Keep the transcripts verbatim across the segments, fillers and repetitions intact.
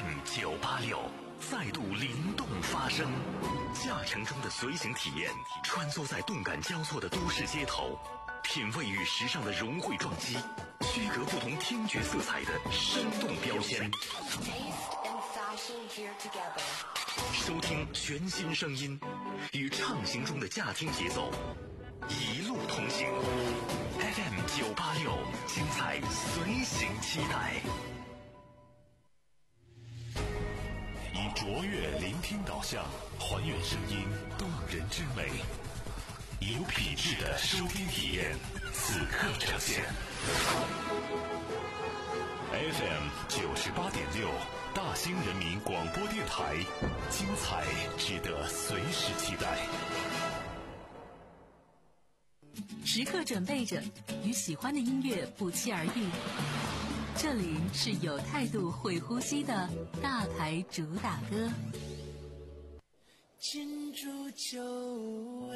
M 九八六再度灵动发声，驾乘中的随行体验，穿梭在动感交错的都市街头，品味与时尚的融汇撞击，区隔不同听觉色彩的生动标签。收听全新声音，与畅行中的驾听节奏，一路同行。F M 九八六，精彩随行期待。以卓越聆听导向，还原声音动人之美，有品质的收听体验，此刻呈现。F M 九十八点六，大兴人民广播电台，精彩值得随时期待。 时刻准备着，与喜欢的音乐不期而遇。这里是有态度会呼吸的大牌主打歌。 敬祝久违，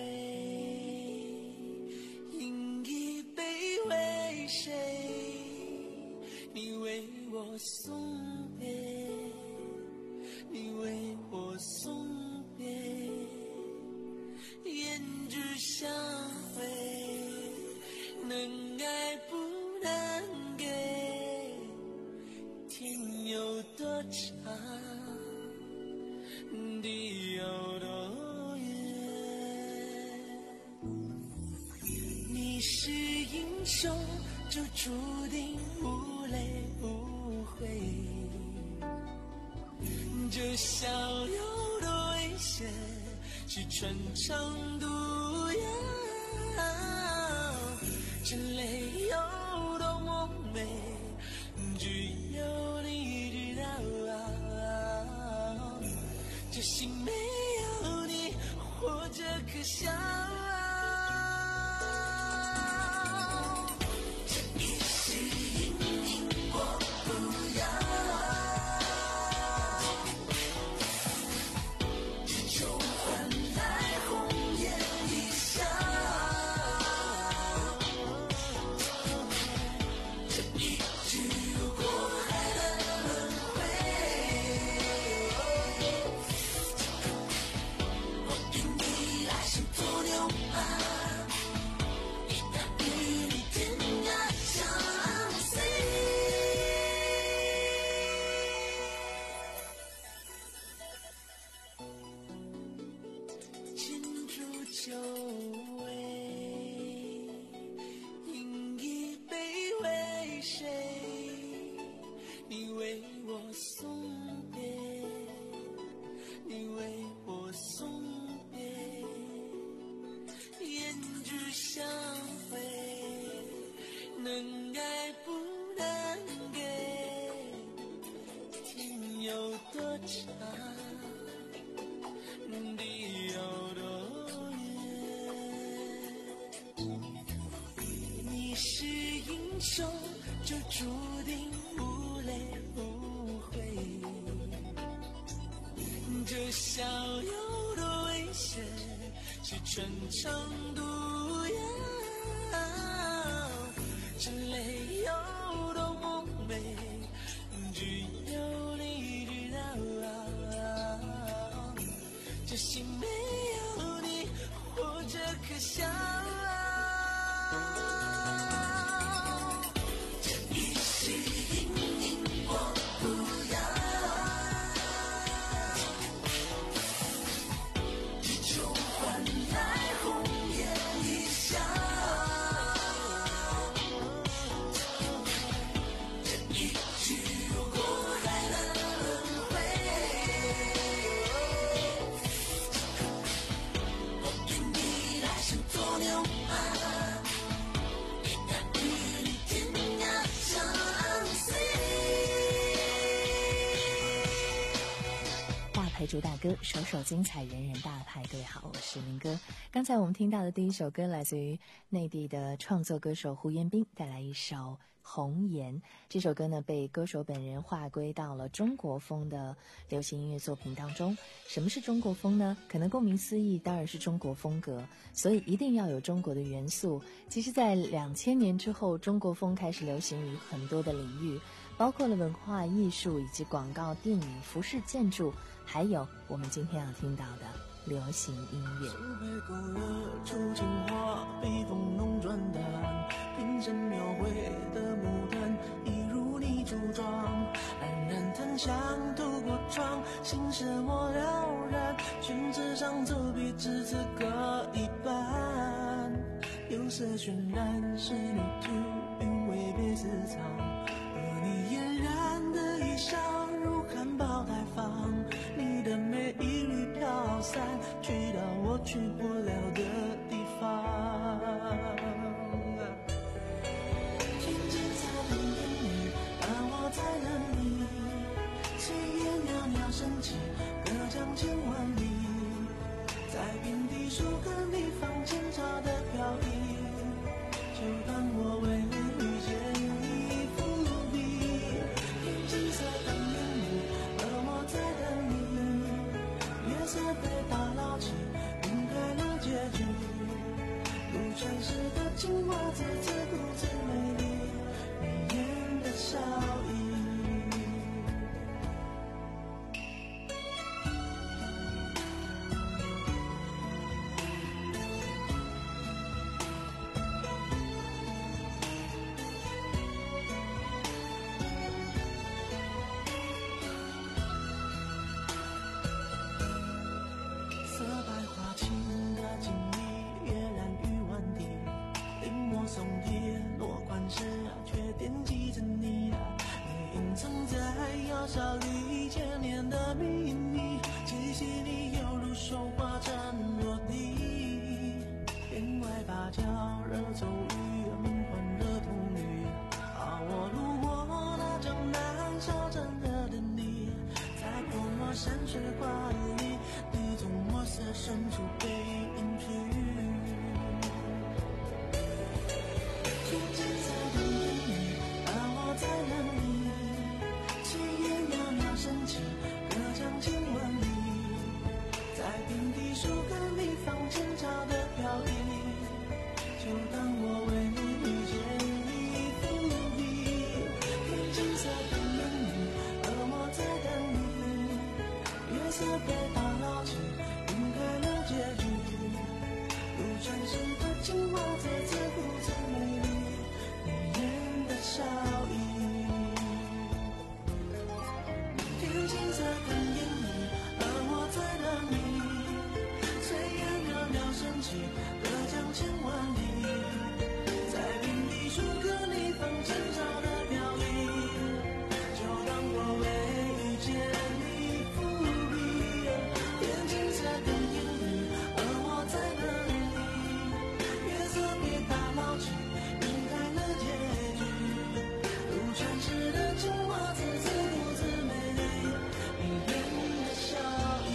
饮一杯为谁？你为我送别，你为我送别，胭脂相会，能爱不能给，天有多长，地有多远，你是英雄就注定无泪无悔，这逍遥的危险是穿肠毒药，这泪有多么美，只有你知道，这心没有你活着可笑。这逍遥的危险是穿肠毒药，这泪有多么美，只有你知道，这心没有你活着可笑。 主打歌首首精彩，人人大牌。各位好，我是林哥。刚才我们听到的第一首歌来自于内地的创作歌手胡彦斌，带来一首《红颜》。这首歌呢被歌手本人划归到了中国风的流行音乐作品当中。什么是中国风呢？可能顾名思义当然是中国风格，所以一定要有中国的元素。其实在两千年之后，中国风开始流行于很多的领域， 包括了文化艺术以及广告、电影、服饰、建筑，还有我们今天要听到的流行音乐。 手背勾勒出情话，笔锋浓转淡，平生描绘的牡丹，一如你梳妆，安然檀香透过窗，心事莫了然，宣纸上走笔至此各一半，釉色渲染是泥土，韵味被私藏，而你嫣然的衣裳如含苞待放，你的美一缕飘散，去到我去不了的地方。天际彩灯烟雨，而我在等你，炊烟袅袅升起，隔江千万里，在遍地树根里放前朝的飘逸，就当我为你遇见你伏笔。天际彩灯烟雨，而我在等你，月色被打捞起，晕开了结局，如传世的青蛙自自顾自美丽，你眼的笑意。色白花青的锦衣，月染玉碗底，临摹松铁落款时，却惦记着你。你隐藏在窑烧里千年的秘密，气息里犹如手花沉落地，天外芭蕉惹骤雨，梦幻惹童女，啊我路过那江南小镇的等你，在泼墨山水画里，你从墨色深处被隐去。天际彩灯烟雨，而我在等你，炊烟袅袅升起，隔江千万里，在遍地树根里放前朝的飘逸，就当我为你遇见你伏笔。天际彩灯烟雨，而我在等你，月色被打捞起，晕开了结局，如传世的青蛙在自顾自美丽，你眼的笑意。天际彩灯烟雨，而我在等你，炊烟袅袅升起，隔江千万里，在遍地树根里放前朝的飘逸，就当我为遇见你伏笔。天际彩灯烟雨，而我在等你，月色被打捞起，晕开了结局，如传世的青蛙自自顾自美丽，你眼的笑意。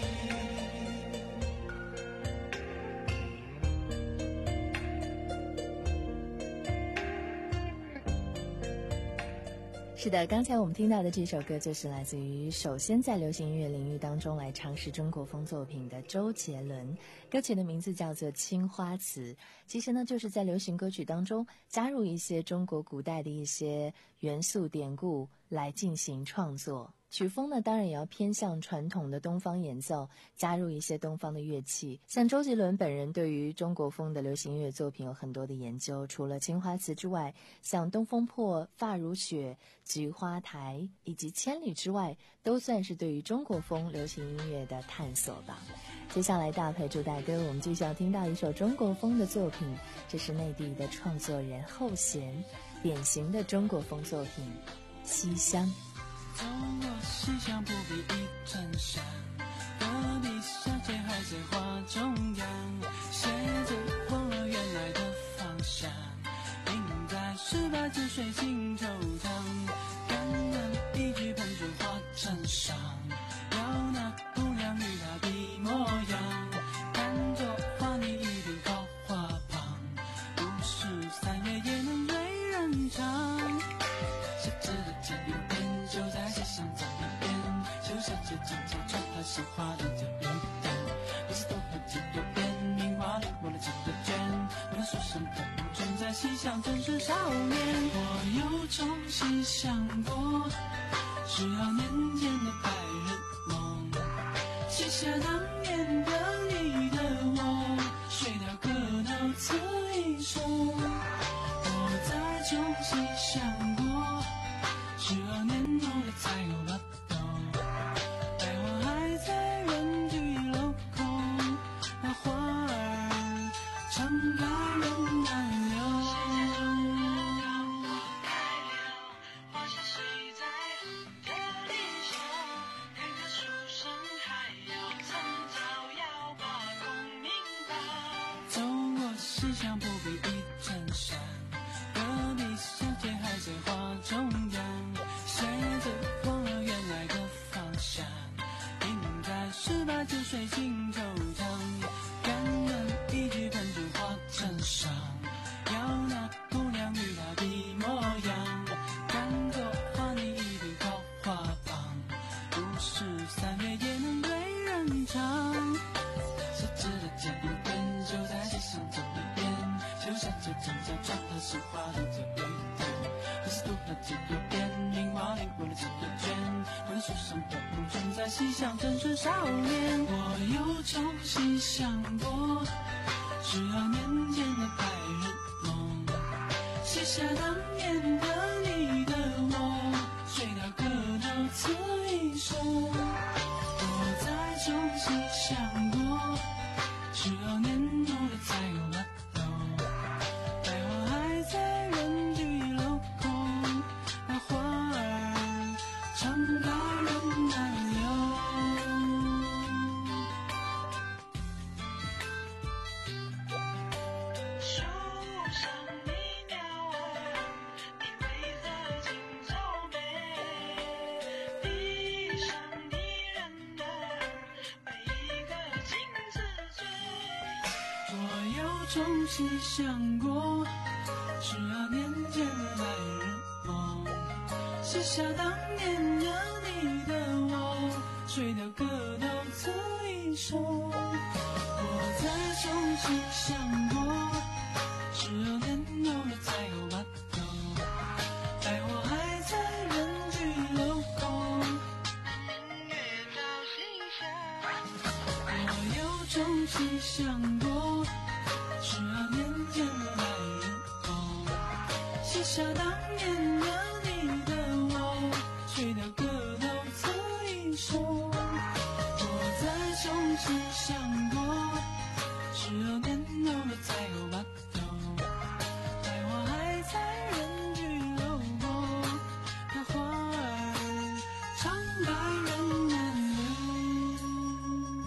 是的，刚才我们听到的这首歌就是来自于首先在流行音乐领域当中来尝试中国风作品的周杰伦，歌曲的名字叫做《青花瓷》。其实呢，就是在流行歌曲当中加入一些中国古代的一些元素典故来进行创作。曲风呢，当然也要偏向传统的东方演奏，加入一些东方的乐器。像周杰伦本人对于中国风的流行音乐作品有很多的研究，除了青花瓷之外，像东风破、发如雪、菊花台以及千里之外，都算是对于中国风流行音乐的探索吧。接下来大陪主打歌，我们继续要听到一首中国风的作品，这是内地的创作人后弦，典型的中国风作品《西厢》。 走过西厢，不必一衬衫，隔壁小姐还在花中央，写着忘了原来的方向，映在十八字水晶球堂，感恩一句喷出花衬上，要那姑娘与她的模样，看着花你一定靠花旁，不是三月也能对人唱，写字的前右边就在西厢走一遍，就像这长长穿它绣花的这边边，不是都和前右边名花里我的几个卷，我的书生的不准在嬉笑正是少年。我又重新想过，只要年间的白日梦，写下当年的你的我，睡到歌到词一首。我再重新想过，十二年后的彩虹巴豆，百花还在人聚楼空，那花儿常开人难留。走过思想不必一阵山，隔壁小姐还在花中央，写着忘了原来的方向，应该十八九岁进球场，感人一句喷出花衬上，要那姑娘与她的模样，赶走花你一柄桃花棒，不是三月也能对人唱。手指的剪一边，就在街上走一遍，就像这正在转的是花的最后一天。可是读了几多遍，樱花里过了几个圈，我的书上的梦正在嬉笑正是少年。我又重新想过，十二年前的白日梦，写下当年的你的我，睡到歌到词一首。我再重新想过，十二年后的彩虹巴豆，百花还在人聚楼空，那花儿常开人难留。树上的鸟儿，你为何尽皱眉？地上的人儿，每一个镜子追。我又重新想过，十二年前的白日梦，写下当年的你的我，睡到歌到词一首。我再重新想过，十二年后的彩虹巴豆，百花还在人聚楼空，明月照心上。我又重新想过，十二年前的白日梦，写下当年的你的我，睡到歌到词一首。我再重新想过，十二年后的彩虹巴豆，百花还在人聚楼空，那花儿常开人难留。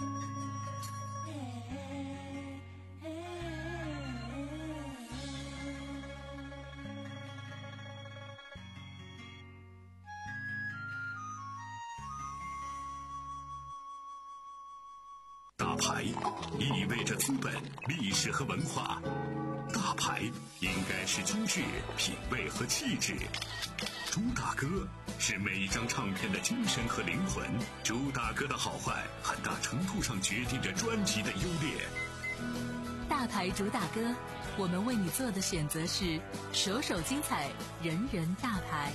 大牌意味着资本、历史和文化，大牌应该是精致、品味和气质。朱大哥是每一张唱片的精神和灵魂，朱大哥的好坏很大程度上决定着专辑的优劣。 大牌主打歌，我们为你做的选择是首首精彩，人人大牌。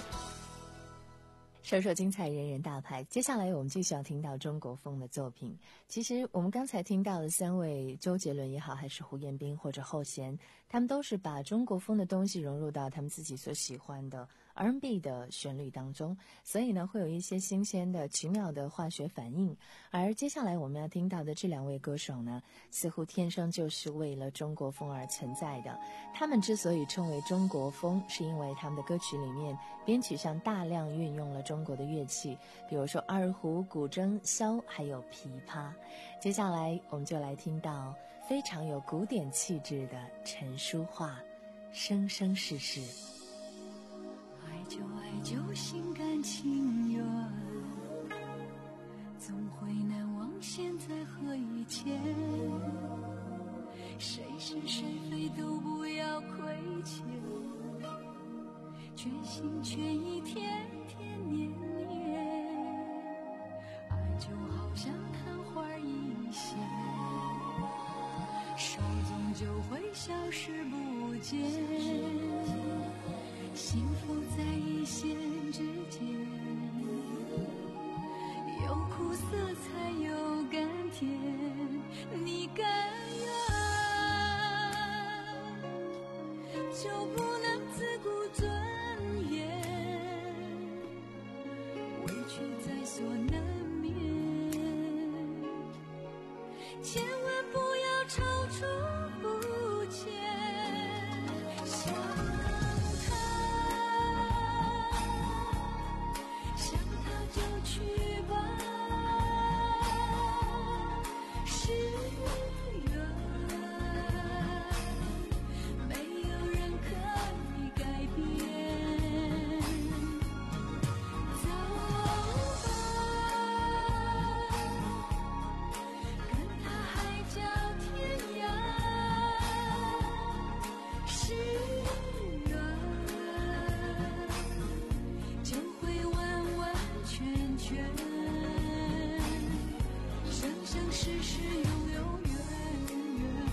首首精彩，人人大牌。接下来我们继续要听到中国风的作品。其实我们刚才听到的三位，周杰伦也好，还是胡彦斌或者后弦，他们都是把中国风的东西融入到他们自己所喜欢的 R and B 的旋律当中，所以呢会有一些新鲜的奇妙的化学反应。而接下来我们要听到的这两位歌手呢，似乎天生就是为了中国风而存在的。他们之所以称为中国风，是因为他们的歌曲里面编曲上大量运用了中国的乐器，比如说二胡、古筝、箫还有琵琶。接下来我们就来听到非常有古典气质的陈淑桦，生生世世。 爱就爱就心甘情愿，总会难忘现在和以前，谁是谁非都不要亏欠，决心全意天天年年，爱就好像昙花一现，手终究会消失不不见，幸福在一线之间，有苦涩才有甘甜，你甘愿就不能自顾尊严，委屈在所难免，千万不要踌躇不前，想他想他就去吧，是缘，没有人可以改变，走吧，跟他海角天涯，是缘，就会完完全全，生生世世永永远远。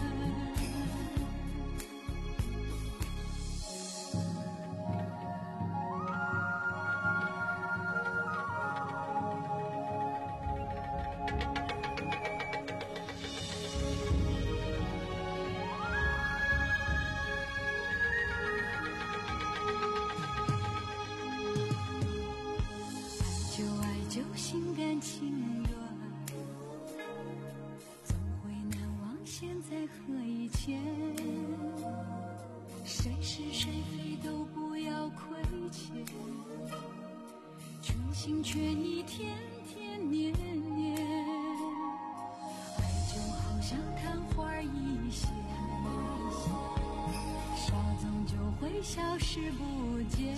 就爱就心甘情愿，总会难忘现在和以前，谁是谁非都不要亏欠，全心全意天天年年，爱就好像昙花一现，稍纵就会消失不见，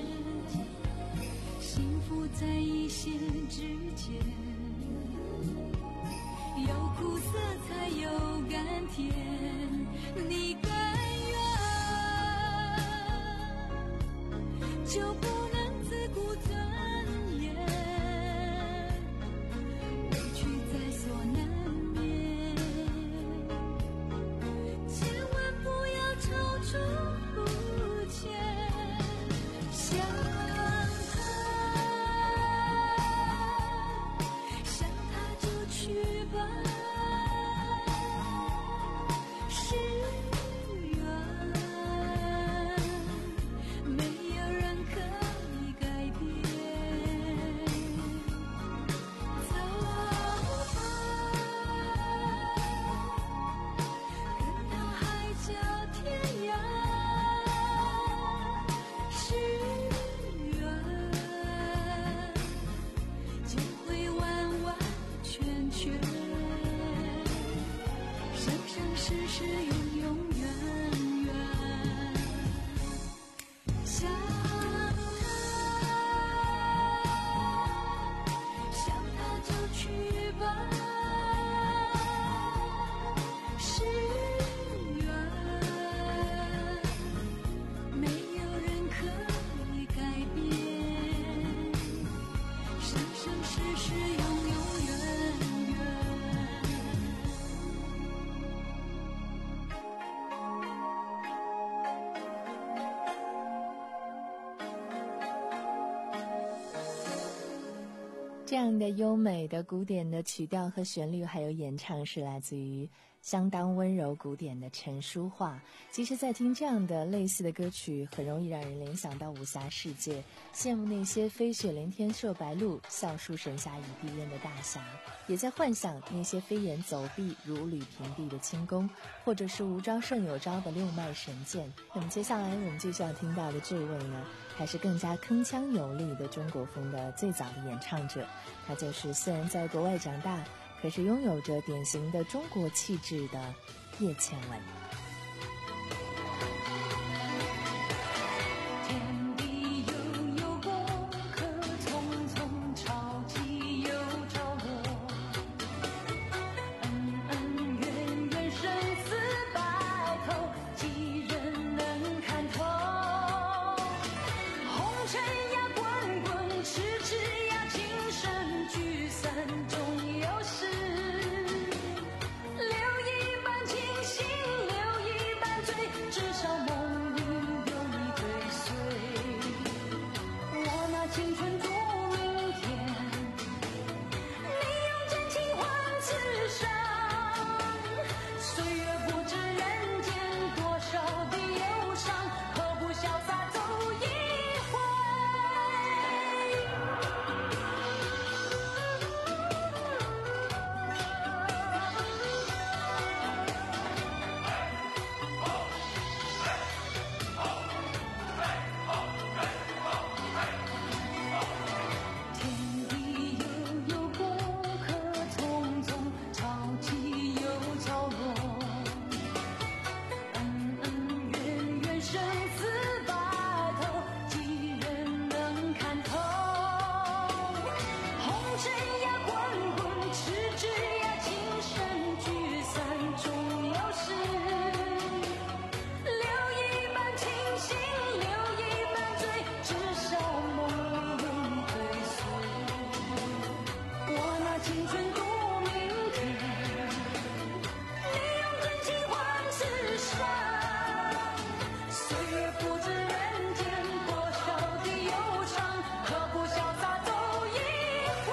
幸福在一线之间，有苦涩才有甘甜，你甘愿就不能自顾尊严，委屈在所难免，千万不要踌躇不前，想他想他就去吧，是缘，没有人可以改变，走吧，跟他海角天涯，是缘，就会完完全全，生生世世永永远远。想他想他就去吧，是缘，没有人可以改变，生生世世永永远远。 这样的优美的古典的曲调和旋律，还有演唱，是来自于相当温柔古典的陈淑桦。其实在听这样的类似的歌曲，很容易让人联想到武侠世界，羡慕那些飞雪连天射白鹿，笑书神侠倚碧雁的大侠，也在幻想那些飞檐走壁如履平地的轻功，或者是无招胜有招的六脉神剑。那么接下来我们继续要听到的这位呢，还是更加铿锵有力的中国风的最早的演唱者，他就是虽然在国外长大，可是拥有着典型的中国气质的叶倩文。 天地悠悠过客，匆匆潮起又潮落，恩恩怨怨生死白头，几人能看透？红尘呀滚滚，痴痴呀情深，聚散终有时，留一半清醒，留青春度明天，利用真情换此生。岁月不知人间多少的忧伤，何不潇洒走一回？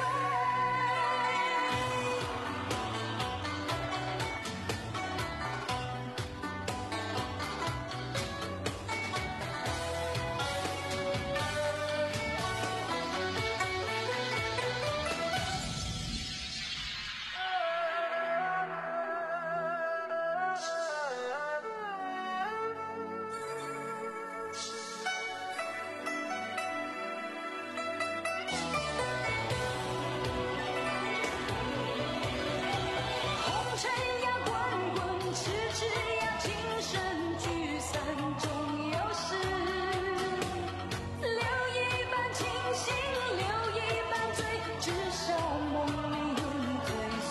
红尘呀滚滚，痴痴呀情深，聚散终有时。留一半清醒，留一半醉，至少梦里追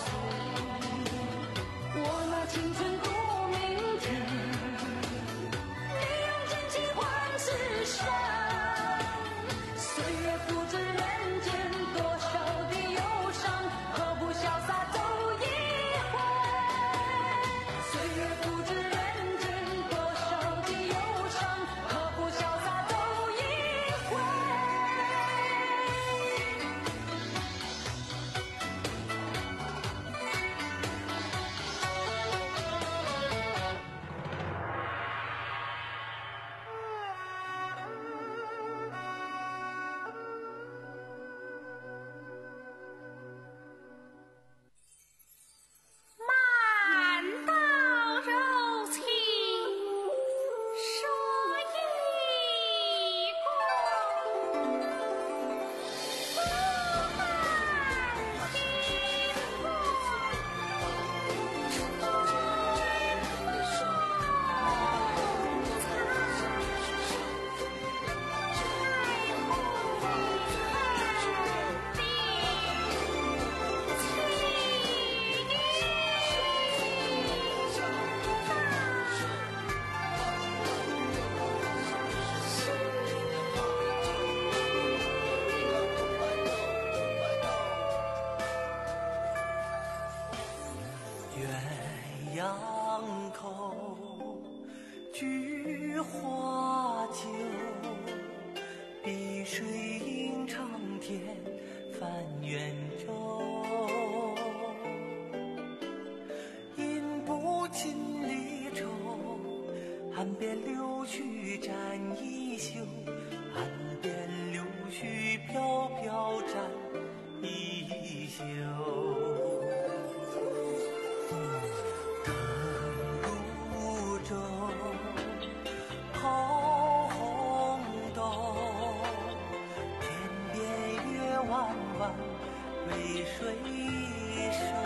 随。我拿青春度明天，利用真情换此生。岁月不知人间多少的忧伤，何不潇洒走一回？岁月不知人间多少的忧伤，何不潇洒走一回？ 满道柔情说一过，不满心过，春水鸳鸯口，菊花酒，碧水映长天，泛圆周。饮不尽离愁，岸边柳絮沾衣袖，岸边柳絮飘飘沾衣袖。抛红豆，天边月弯弯，为谁收？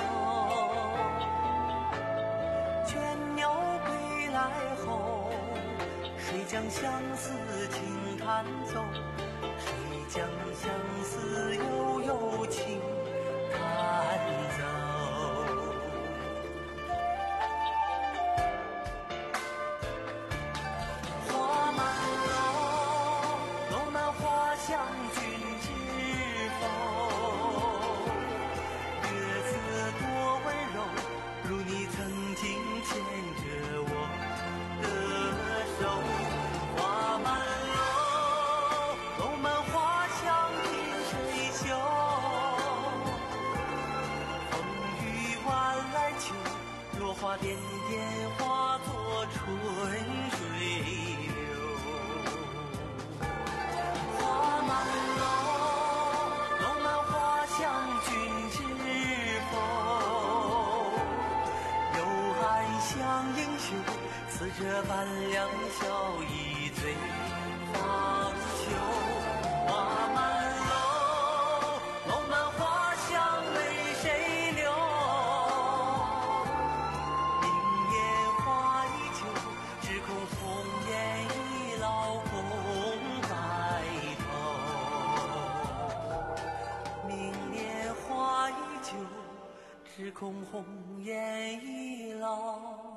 倦鸟归来后，谁将相思轻弹奏？谁将相思悠悠轻弹奏？将君知否？月色多温柔，如你曾经牵着我的手。花满楼，楼满花香凭谁嗅？风雨晚来秋，落花点点化作春水流。花满楼，楼满花香，君知否？幽暗香映袖，似这般两小一醉方休。花满楼，楼满花香，为谁留？明年花依旧，只恐红颜已老共白头。明年花依旧，只恐红颜已老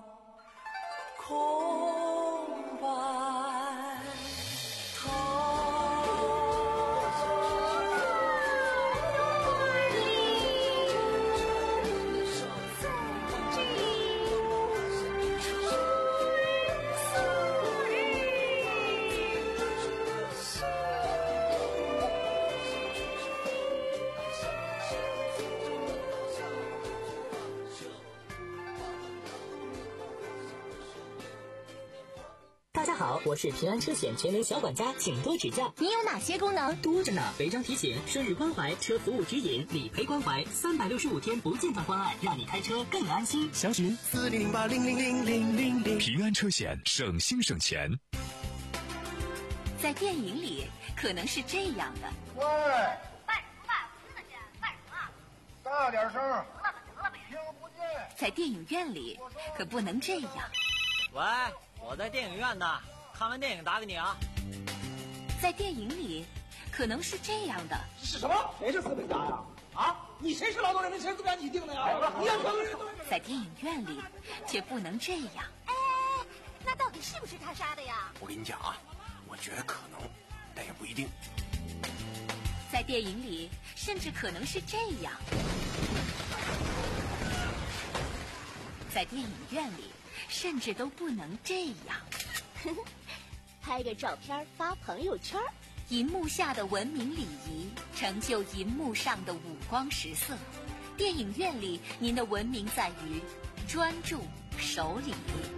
空白头。 家好，我是平安车险全能小管家，请多指教。 你有哪些功能？ 多着呢，违章提醒、顺日关怀、车服务指引、理赔关怀，三百六十五天不间断关爱，让你开车更安心。 详询四零零八零零零零零零。 平安车险，省心省钱。 在电影里可能是这样的。 喂，卖什么卖？我听得见，卖什么？大点声。得了吧，得了呗。听不见。 在电影院里可不能这样。 喂，我在电影院呢，看完电影打给你啊。 在电影里可能是这样的。 是什么？谁是资本家呀？啊，你谁是劳动人民？谁资本家你定的呀？你要说在电影院里却不能这样。 哎，那到底是不是他杀的呀？ 我跟你讲啊，我觉得可能，但也不一定。 在电影里甚至可能是这样。在电影院里甚至都不能这样。 拍个照片发朋友圈。 银幕下的文明礼仪成就银幕上的五光十色。电影院里您的文明在于专注守礼。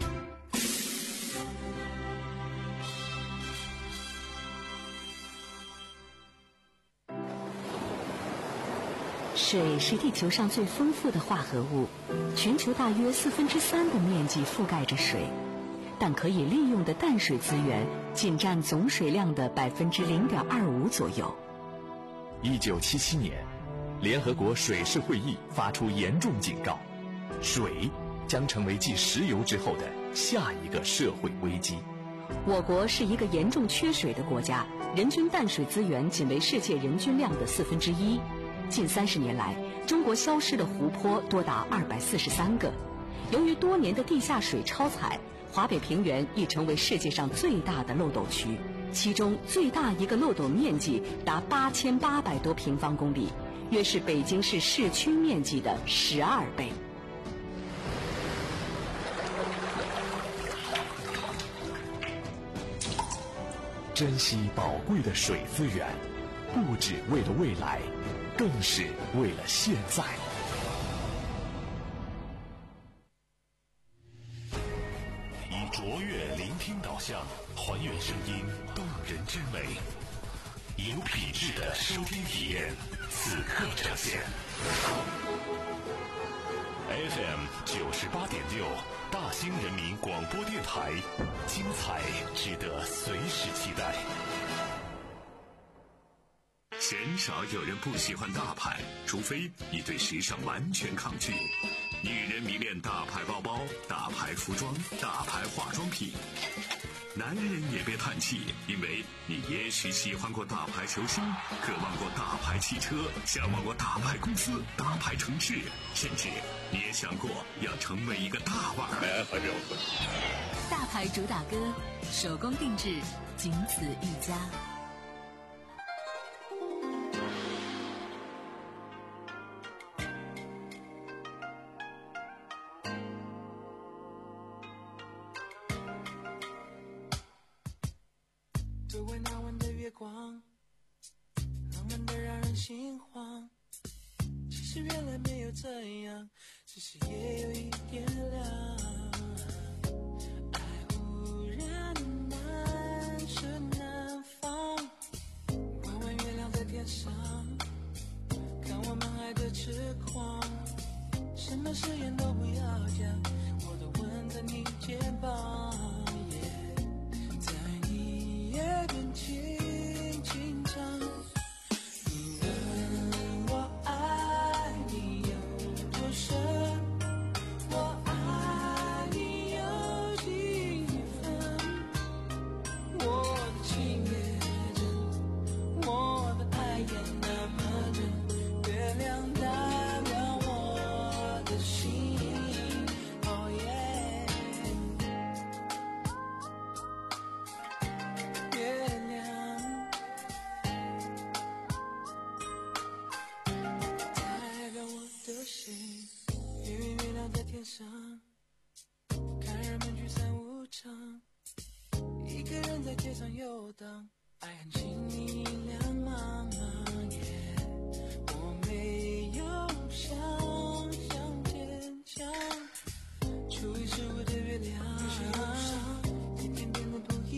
水是地球上最丰富的化合物，全球大约四分之三的面积覆盖着水，但可以利用的淡水资源仅占总水量的百分之零点二五左右。 一九七七年，联合国水事会议发出严重警告，水将成为继石油之后的下一个社会危机。 我国是一个严重缺水的国家，人均淡水资源仅为世界人均量的四分之一。近三十年来，中国消失的湖泊多达二百四十三个。由于多年的地下水超采，华北平原已成为世界上最大的漏斗区，其中最大一个漏斗面积达八千八百多平方公里，约是北京市市区面积的十二倍。 珍惜宝贵的水资源，不只为了未来，更是为了现在。以卓越聆听导向，还原声音动人之美，有品质的收听体验，此刻呈现。F M 九十八点六，大兴人民广播电台，精彩值得随时期待。鲜少有人不喜欢大牌，除非你对时尚完全抗拒。女人迷恋大牌包包、大牌服装、大牌化妆品。男人也别叹气，因为你也许喜欢过大牌球星，渴望过大牌汽车，向往过大牌公司、大牌城市，甚至你也想过要成为一个大腕儿。 大牌主打歌，手工定制，仅此一家。 周围那晚的月光，浪漫的让人心慌。其实原来没有这样，只是也有一点凉。爱忽然难舍难放，弯弯月亮在天上，看我们爱的痴狂。什么誓言都不要讲，我都吻在你肩膀。耳边轻轻唱，你问我爱你有多深，我爱你有几分，我的情也真，我的爱也那么真，月亮代表我的心。Oh yeah，月亮代表我的心，月圆月亮在天上，看人们聚散无常，一个人在街上游荡，爱很轻易亮茫茫夜，我没有想象坚强，初一十五的月亮，一天变得不一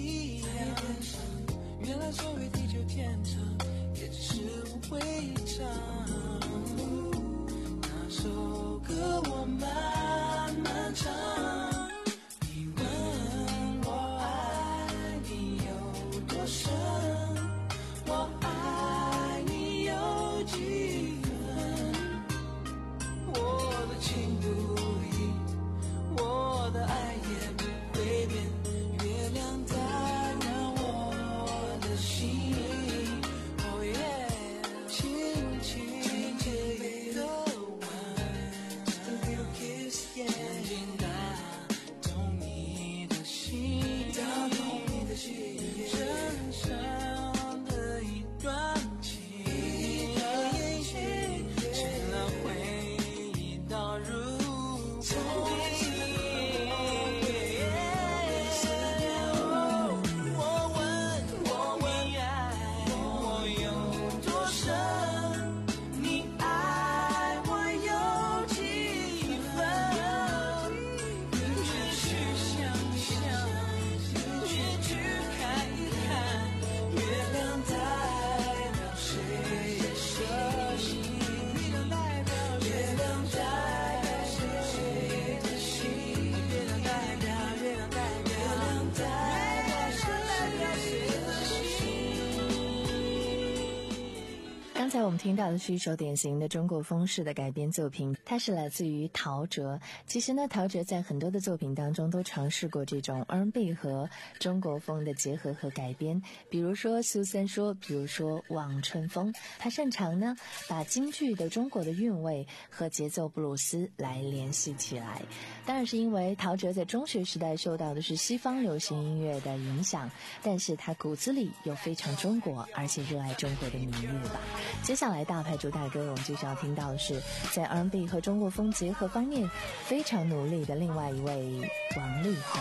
才我们听到的是一首典型的中国风式的改编作品，它是来自于陶喆。其实呢，陶喆在很多的作品当中都尝试过这种 R and B 和中国风的结合和改编，比如说苏三说，比如说望春风。他擅长呢把京剧的中国的韵味和节奏布鲁斯来联系起来。当然是因为陶喆在中学时代受到的是西方流行音乐的影响，但是他骨子里又非常中国，而且热爱中国的民乐吧。接下来大派主打歌我们就是要听到的是在 R and B 和中国风结合方面非常努力的另外一位王力宏。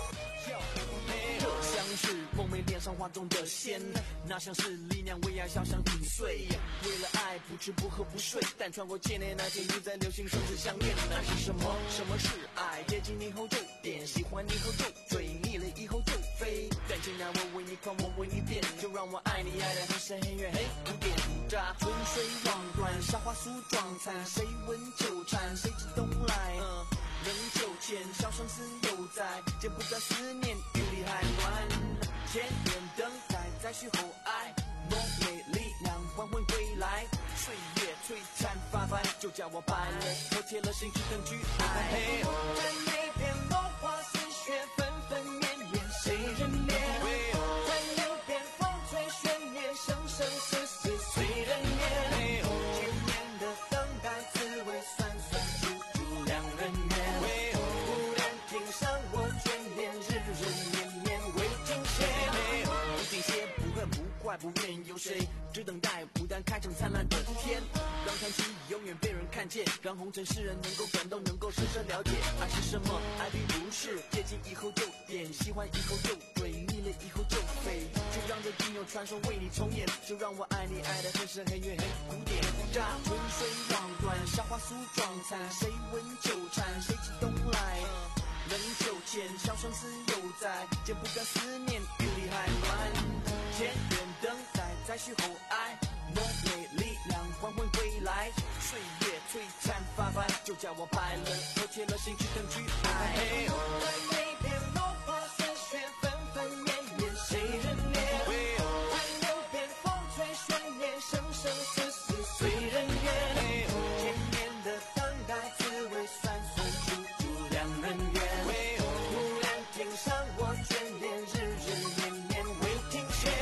梦寐脸上画中的仙，那像是力量为爱小想顶碎，为了爱不吃不喝不睡，但穿过千年那件又在流行生死相恋。那是什么？什么是爱？接近你后就点，喜欢你后就追，腻了以后就飞。感情让我为你狂，我为你变，就让我爱你爱得很深很远很古典。乍春水望断，夏花酥妆残，谁闻秋蝉，谁知冬来？嗯，人就浅，笑生死犹在，剪不断思念，雨里还暖。千年等待，再续后爱，梦寐力量缓缓归来，岁月璀璨发白，就叫我白了，我铁了心去等去爱。在那片落花似雪，纷纷绵绵，谁人怜？在流边风吹悬念，生生世世随人念。千年的等待，滋味酸酸楚楚两人缘。忽然听上我眷恋，日日年年为今现。不怪不怨，有谁只等待牡丹开成灿烂的天，让传奇永远被人看见，让红尘世人能够感动，能够深深了解爱是什么。爱并不是接近以后就点，喜欢以后就追，腻了以后就飞，就让这仅有传说为你重演，就让我爱你爱得很深很远很古典。乍春水望断，夏花酥妆残，谁闻秋蝉，谁知冬来？人就浅，笑生死犹在，剪不干思念，雨里还暖。千年等待，再续后爱，梦寐力量缓缓归来，岁月璀璨发白，就叫我白了，我铁了心去等去爱。在那片落花似雪，纷纷绵绵，谁人怜？在流边风吹悬念，生生世世随人缘。千年的等待，滋味酸酸楚楚两人缘。忽然听上我眷恋，日日年年为听见。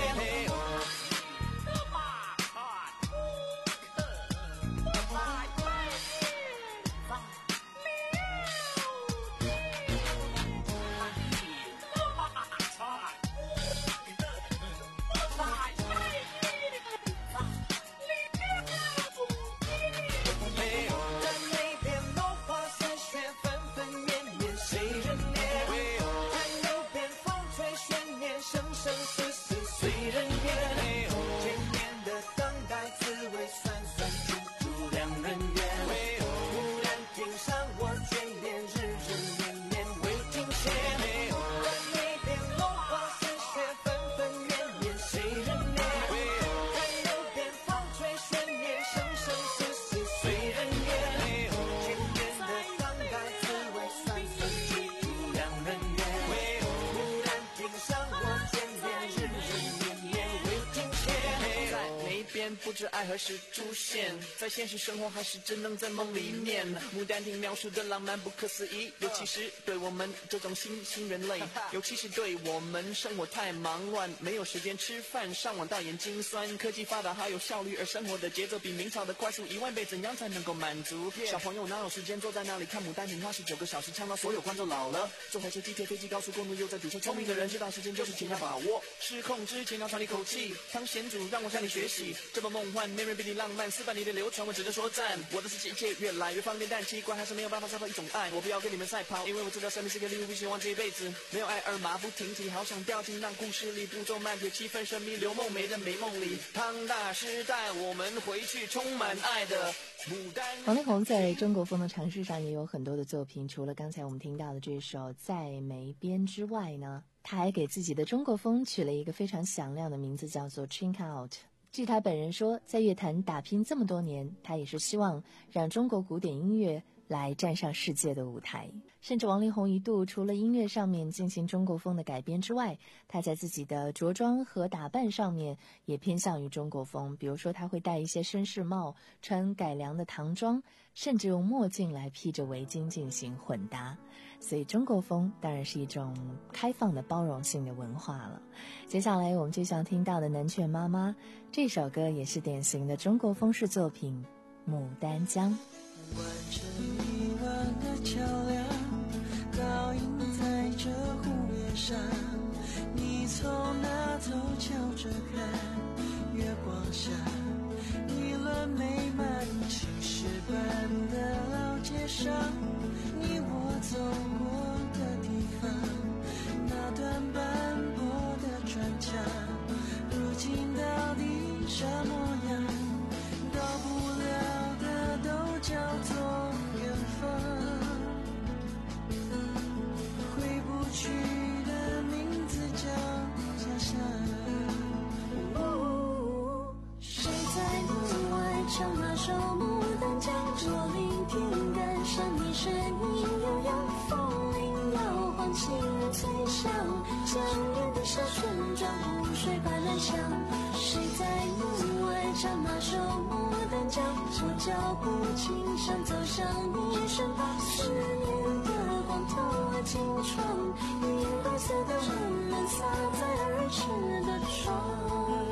不知爱何时出现，在现实生活还是只能在梦里面。牡丹亭描述的浪漫不可思议，尤其是对我们这种新兴人类，尤其是对我们生活太忙乱，没有时间吃饭，上网大眼睛酸。科技发达还有效率，而生活的节奏比明朝的快速一万倍，怎样才能够满足？小朋友哪有时间坐在那里看牡丹亭花十九个小时，唱到所有观众老了。坐火车、地铁、飞机、高速公路，又在堵车。聪明的人知道时间就是钱，要把握。失控之前要喘一口气，当贤主让我向你学习。这么梦幻，没人比你浪漫，四百里的流传，我只能说赞。我的世界一切越来越方便，但奇怪还是没有办法找到一种爱。我不要跟你们赛跑，因为我知道生命是个礼物，不希望这一辈子没有爱而马不停蹄。好想掉进那故事里，步骤慢铁，气氛神秘，刘梦梅的美梦里。庞大时代，我们回去充满爱的牡丹。 王力宏在中国风的尝试上也有很多的作品，除了刚才我们听到的这首《在梅边》之外呢，他还给自己的中国风取了一个非常响亮的名字，叫做 Chink Out。据他本人说，在乐坛打拼这么多年，他也是希望让中国古典音乐来站上世界的舞台。甚至王力宏一度除了音乐上面进行中国风的改编之外，他在自己的着装和打扮上面也偏向于中国风，比如说他会戴一些绅士帽，穿改良的唐装，甚至用墨镜来披着围巾进行混搭。所以中国风当然是一种开放的包容性的文化了。接下来我们就想听到的《南拳妈妈》这首歌也是典型的中国风式作品《牡丹江》。 完成一万个桥梁，倒映在这湖面上，你从那头瞧着看，月光下一轮美满，青石板的老街上，你我走过的地方，那段斑驳的砖墙，如今到底什么样？到不了的都叫做远方，回不去的名字叫家乡。谁在门外唱那首牡丹江？我聆听感伤你声音悠扬，风铃摇晃，轻吹响，江边的沙旋转，湖水般蓝香。谁在门外唱那首牡丹江？我脚步轻响，走向你身旁，思念的光透过金窗，银白色的温暖洒在儿时的窗。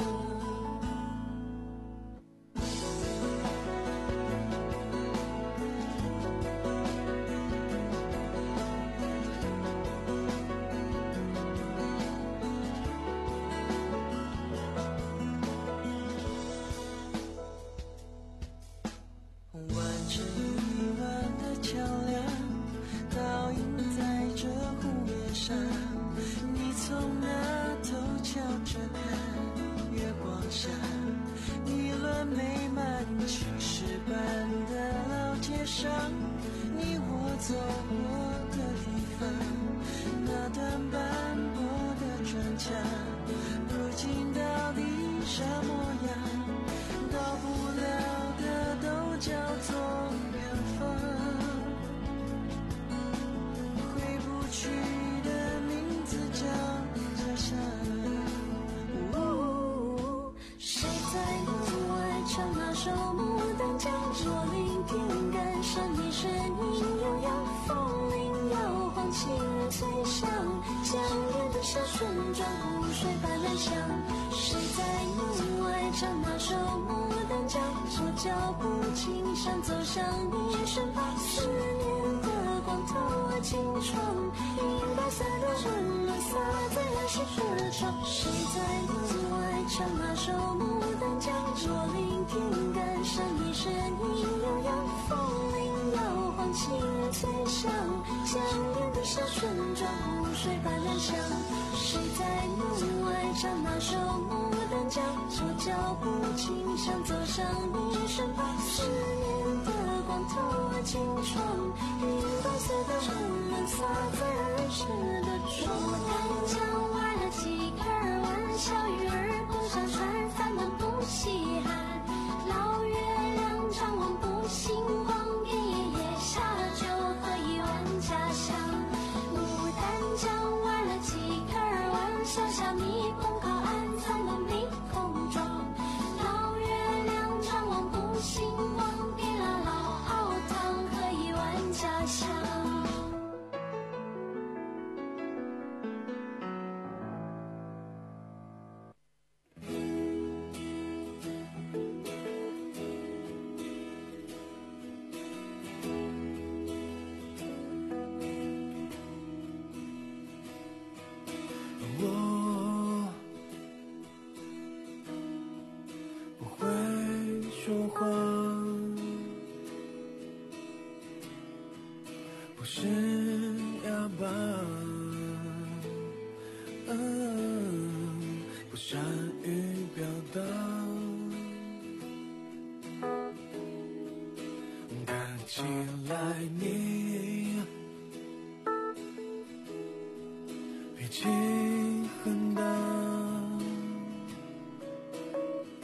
脚步轻响，走向你身旁，思念的光透过金窗，银白色的温暖洒在儿时的窗。谁在门外唱那首牡丹江？我聆听感伤你声音悠扬，风铃摇晃，轻吹响，江边的沙旋转，湖水般蓝香。谁在门外唱那首牡丹江？我脚步轻响，走向你身旁，思念的光透过金窗，银白色的温暖洒在儿时的窗。牡丹江玩了几个玩小鱼儿不上船，咱们不稀罕。老月亮张望不星光，夜夜夜下了酒喝一碗家乡。牡丹江玩了几个玩小虾米捧靠岸，咱们没空装。老月亮张望不星光，别了老熬汤喝一碗家乡。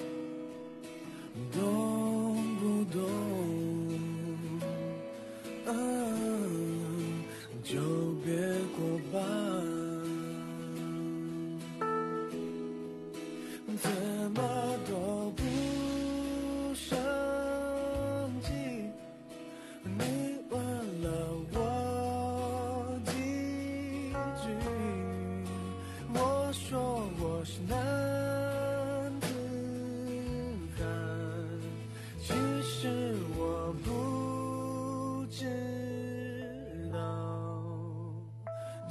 懂不懂？啊，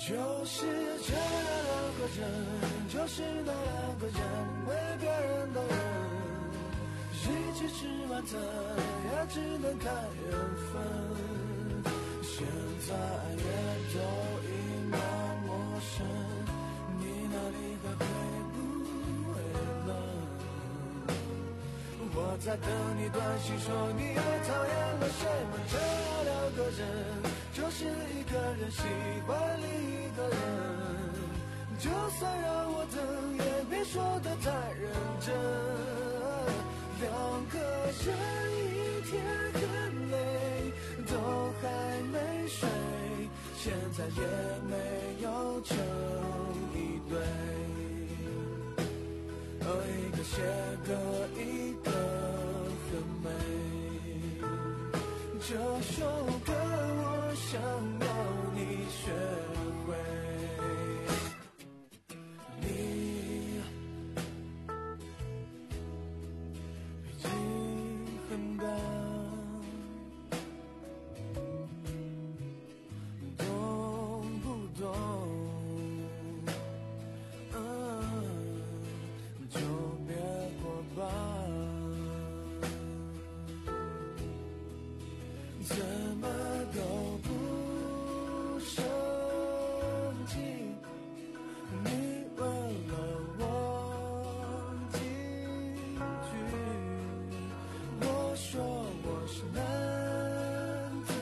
就是这两个人，就是那两个人，为别人的人，一起吃晚餐也只能看缘分，现在也都已蛮陌生，你哪里还会不会冷？我在等你短信说你又讨厌了谁吗？这两个人就是一个人喜欢另一个人，就算让我等也别说得太认真，两个人一天很累都还没睡，现在也没有成一对，哦，一个写歌一个很美，这首歌我想要你学会，你已经很大，懂不懂？嗯，就别过吧，怎么都不生气，你问了我几句，我说我是男子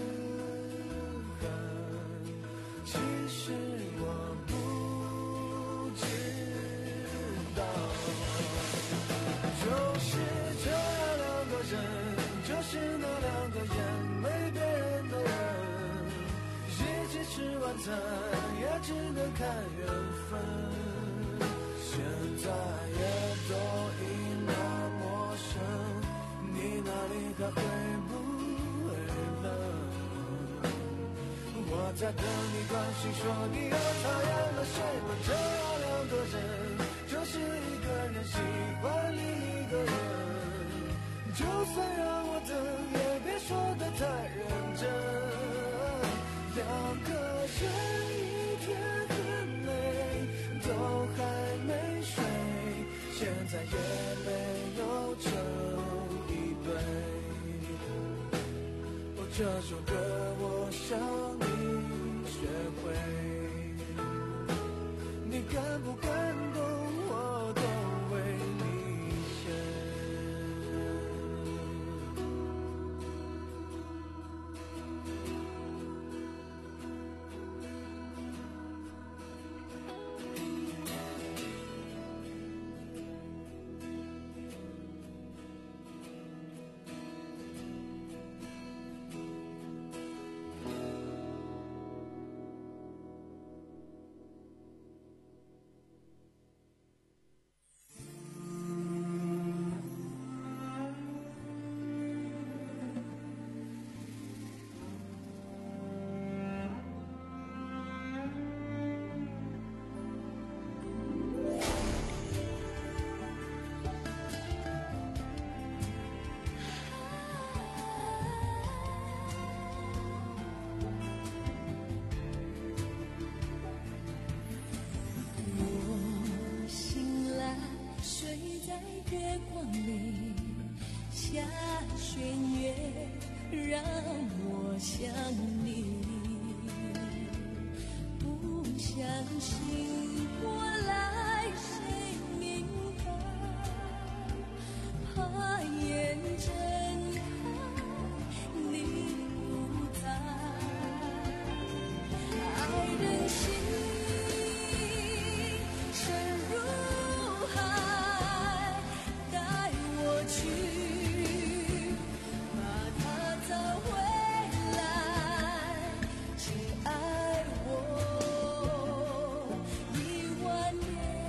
汉，其实我不知道，就是这两个人，就是那两个人，没别人的人，一起吃晚餐也只能看缘分，现在也都已那陌生，你哪里还会不会冷？我在等你短信说你又讨厌了谁吗？这两个人就是一个人喜欢另一个人，就算让我等也别说得太认真，两个人一天很累都还没睡，现在也没有成一对，哦，这首歌我想你学会，你感不感动我都为你写。 下弦月，让我想你，不相信我来谁明白，怕眼睁开你不在，爱人心深如海，带我去。爱我一万年。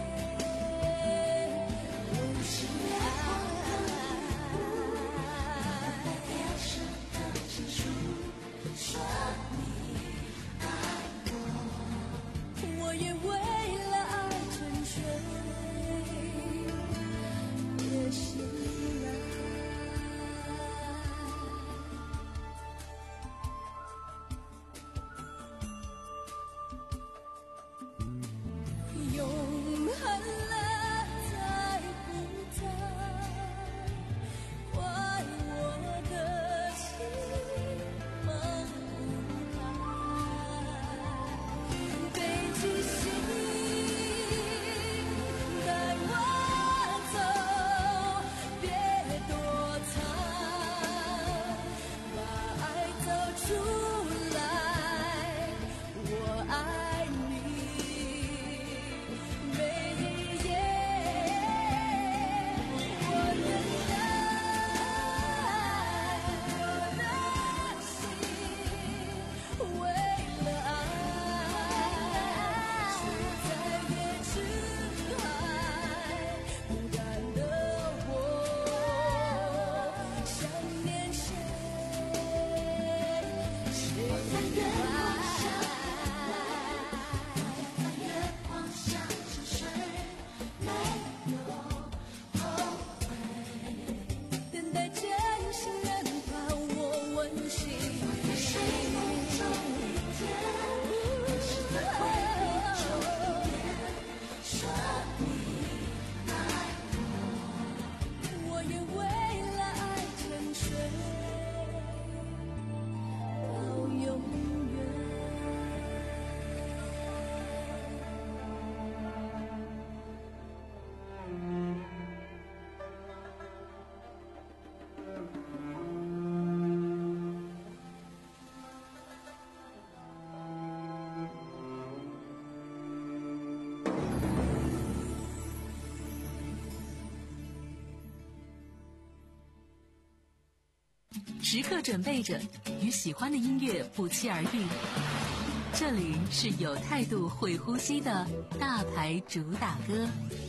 时刻准备着与喜欢的音乐不期而遇。这里是有态度会呼吸的大牌主打歌。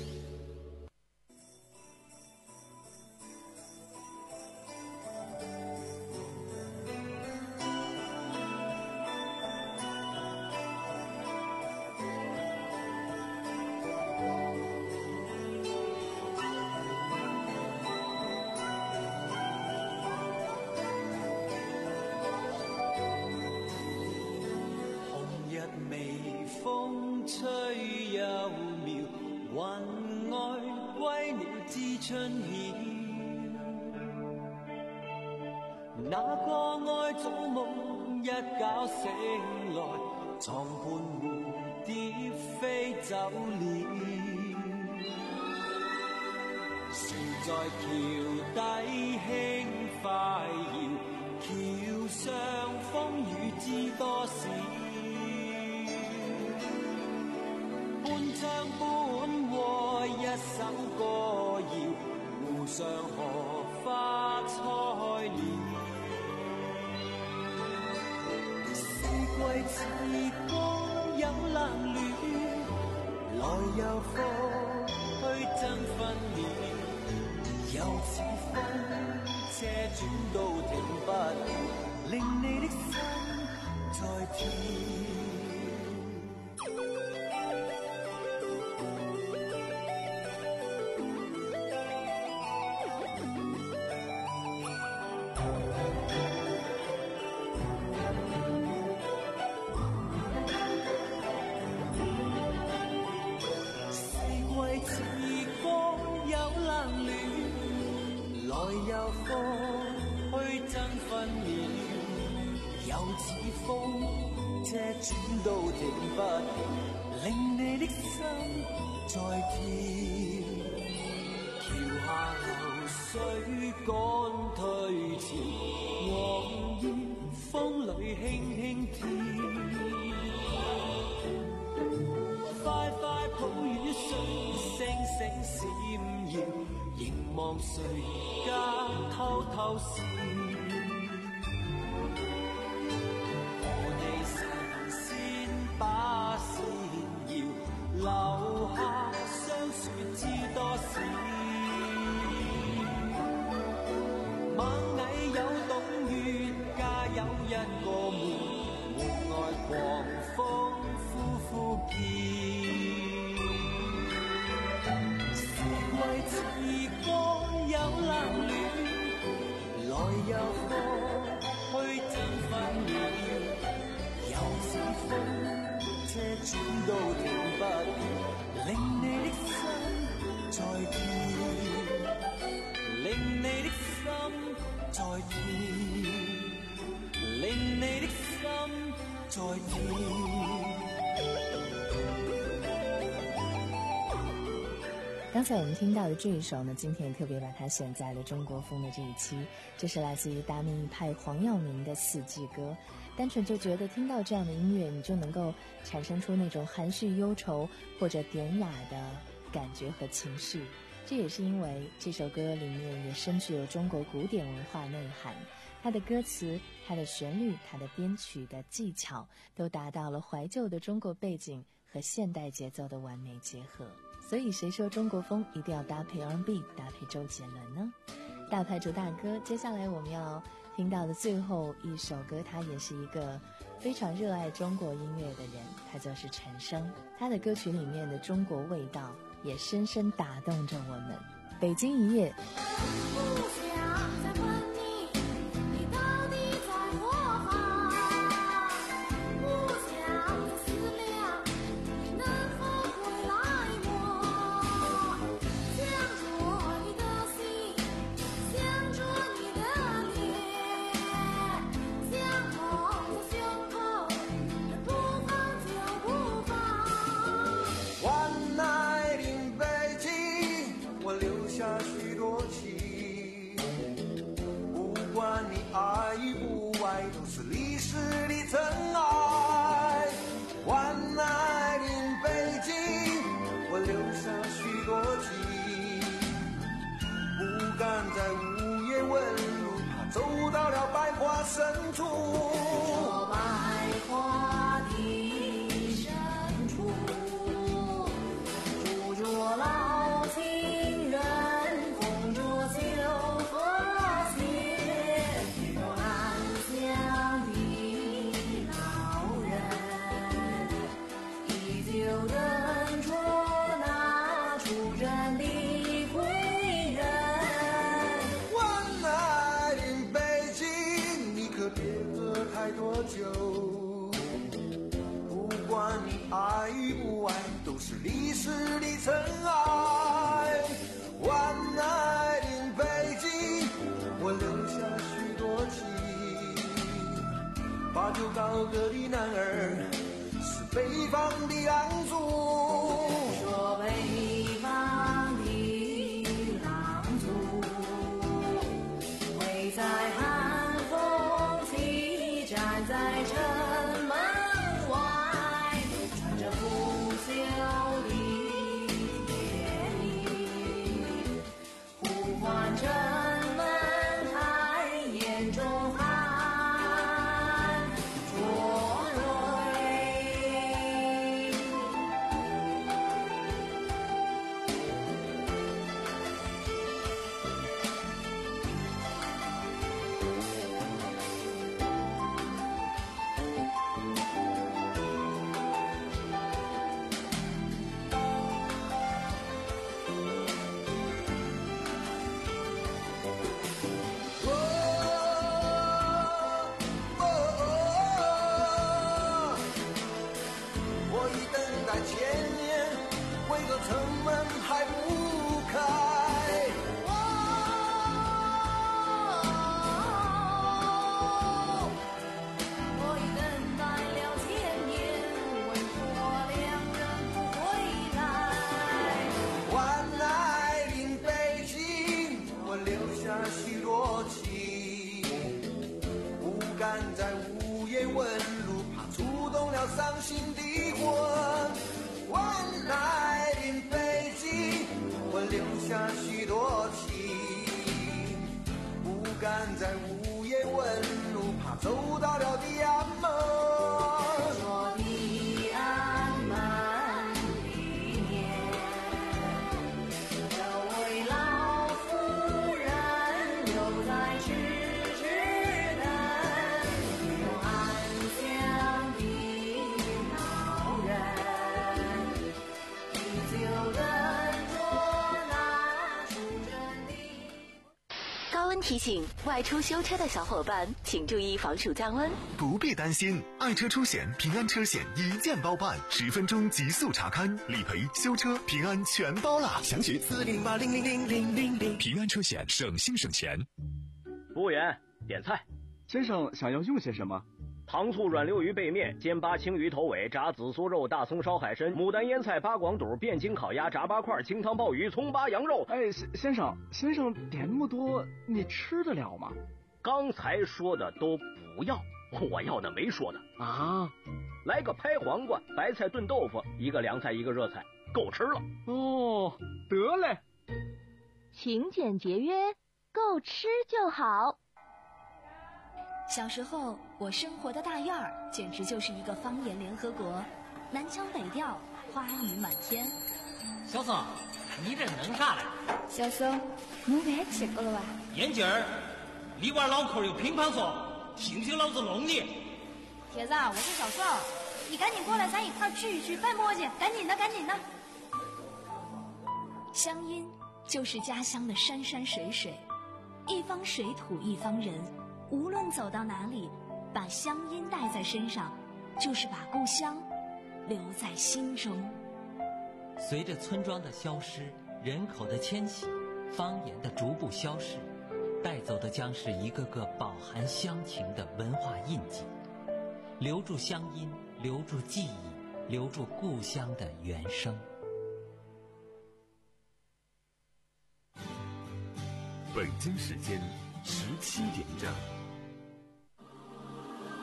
那個愛早夢一覺醒來，床畔蝴蝶飛走了。船在橋底輕快搖，橋上風雨知多少。半唱半和一首歌謠，湖上荷花開了。為似光有冷暖，來又復去爭分秒，又似風車轉都停不了，令你的心在跳。車轉都停不停，令你的心在跳。橋下流水趕退潮，黃葉風裏輕輕跳。快快抱雨水，星星閃耀，凝望誰家偷偷笑。把線搖，留下相說知多少。螞蟻有洞穴，家有一個門，門外狂風呼呼叫。是為似光有冷暖，來又復去爭分秒，又似風車轉都停不了，令你的心在跳，令你的心在跳，令你的心在跳。 刚才我们听到的这一首呢，今天也特别把它选在了中国风的这一期，这是来自于达明一派黄耀明的四季歌。单纯就觉得听到这样的音乐，你就能够产生出那种含蓄忧愁或者典雅的感觉和情绪。这也是因为这首歌里面也深具有中国古典文化内涵，它的歌词、它的旋律、它的编曲的技巧都达到了怀旧的中国背景和现代节奏的完美结合。所以谁说中国风一定要搭配 R and B 搭配周杰伦呢？大牌主大歌，接下来我们要听到的最后一首歌，他也是一个非常热爱中国音乐的人，他就是陈升。他的歌曲里面的中国味道也深深打动着我们。北京一夜。 在午夜问路，怕走到了。 喝太多酒，不管你爱不爱，都是历史的尘埃。One night in 北京，我留下许多情。把酒高歌的男儿是北方的狼族， 说北方的狼族会在寒风起，站在城门外，穿着不朽的铁衣，呼唤城门开，眼中含灼蕊。 我已等待千年，为何城门还不开？ 我已等待了千年，为何两人不回来？ 万籁临北京，我留下许多情，不敢在午夜问路，怕触动了伤心的魂。万籁临北京，我留下许多情，不敢在午夜问路，怕走到了地安门。 说地安门里面，这位老妇人留在痴痴等，用安详的老人，依旧等着那出征的。 高温提醒，外出修车的小伙伴请注意防暑降温。 不必担心，爱车出险平安车险一键包办，十分钟极速查勘、理赔、修车，平安全包啦！详询四零八零零零零零零。平安车险，省心省钱。 服务员，点菜。 先生想要用些什么？ 糖醋软溜鱼背面、煎八青鱼头尾、炸紫苏肉、大葱烧海参、牡丹腌菜、八广肚、汴京烤鸭、炸八块、清汤鲍鱼、葱八羊肉。 哎，先生，先生点那么多，你吃得了吗？ 刚才说的都不要，我要的没说的啊。 来个拍黄瓜、白菜炖豆腐，一个凉菜一个热菜，够吃了。 哦，得嘞。 勤俭节约，够吃就好。 小时候，我生活的大院儿简直就是一个方言联合国，南腔北调，花语满天。 小宋，你这弄啥嘞？ 小宋，侬别吃过了吧？ 眼镜儿，里边脑壳有乒乓球，信不信老子弄你？ 铁子，我是小宋，你赶紧过来，咱一块儿聚一聚，别磨叽，赶紧的，赶紧的。乡音就是家乡的山山水水，一方水土一方人。无论走到哪里，把乡音带在身上，就是把故乡留在心中。 随着村庄的消失，人口的迁徙，方言的逐步消逝，带走的将是一个个饱含乡情的文化印记。留住乡音，留住记忆，留住故乡的原声。 北京时间十七点整。